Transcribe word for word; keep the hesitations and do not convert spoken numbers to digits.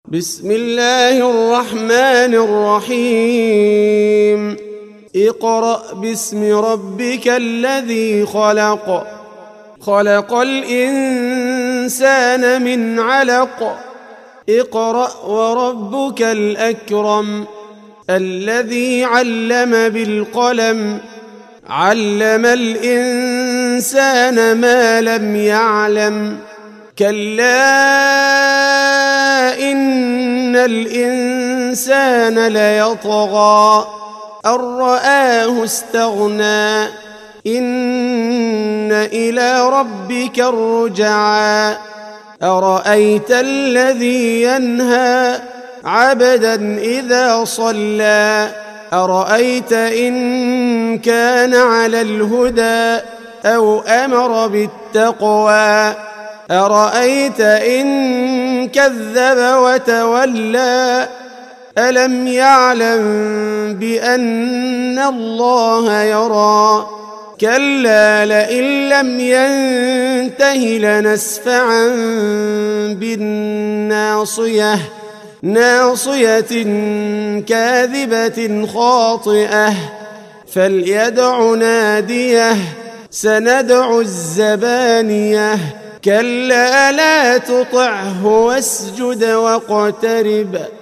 بسم الله الرحمن الرحيم اقرأ باسم ربك الذي خلق خلق الإنسان من علق اقرأ وربك الأكرم الذي علم بالقلم علم الإنسان ما لم يعلم كلا إن الإنسان ليطغى أن رآه استغنى إن إلى ربك الرجعى أرأيت الذي ينهى عبدا إذا صلى أرأيت إن كان على الهدى أو أمر بالتقوى أرأيت إن كذب وتولى ألم يعلم بأن الله يرى كلا لئن لم ينته لنسفعا بالناصية ناصية كاذبة خاطئة فليدع ناديه سندع الزبانية كلا لا تطعه واسجد واقترب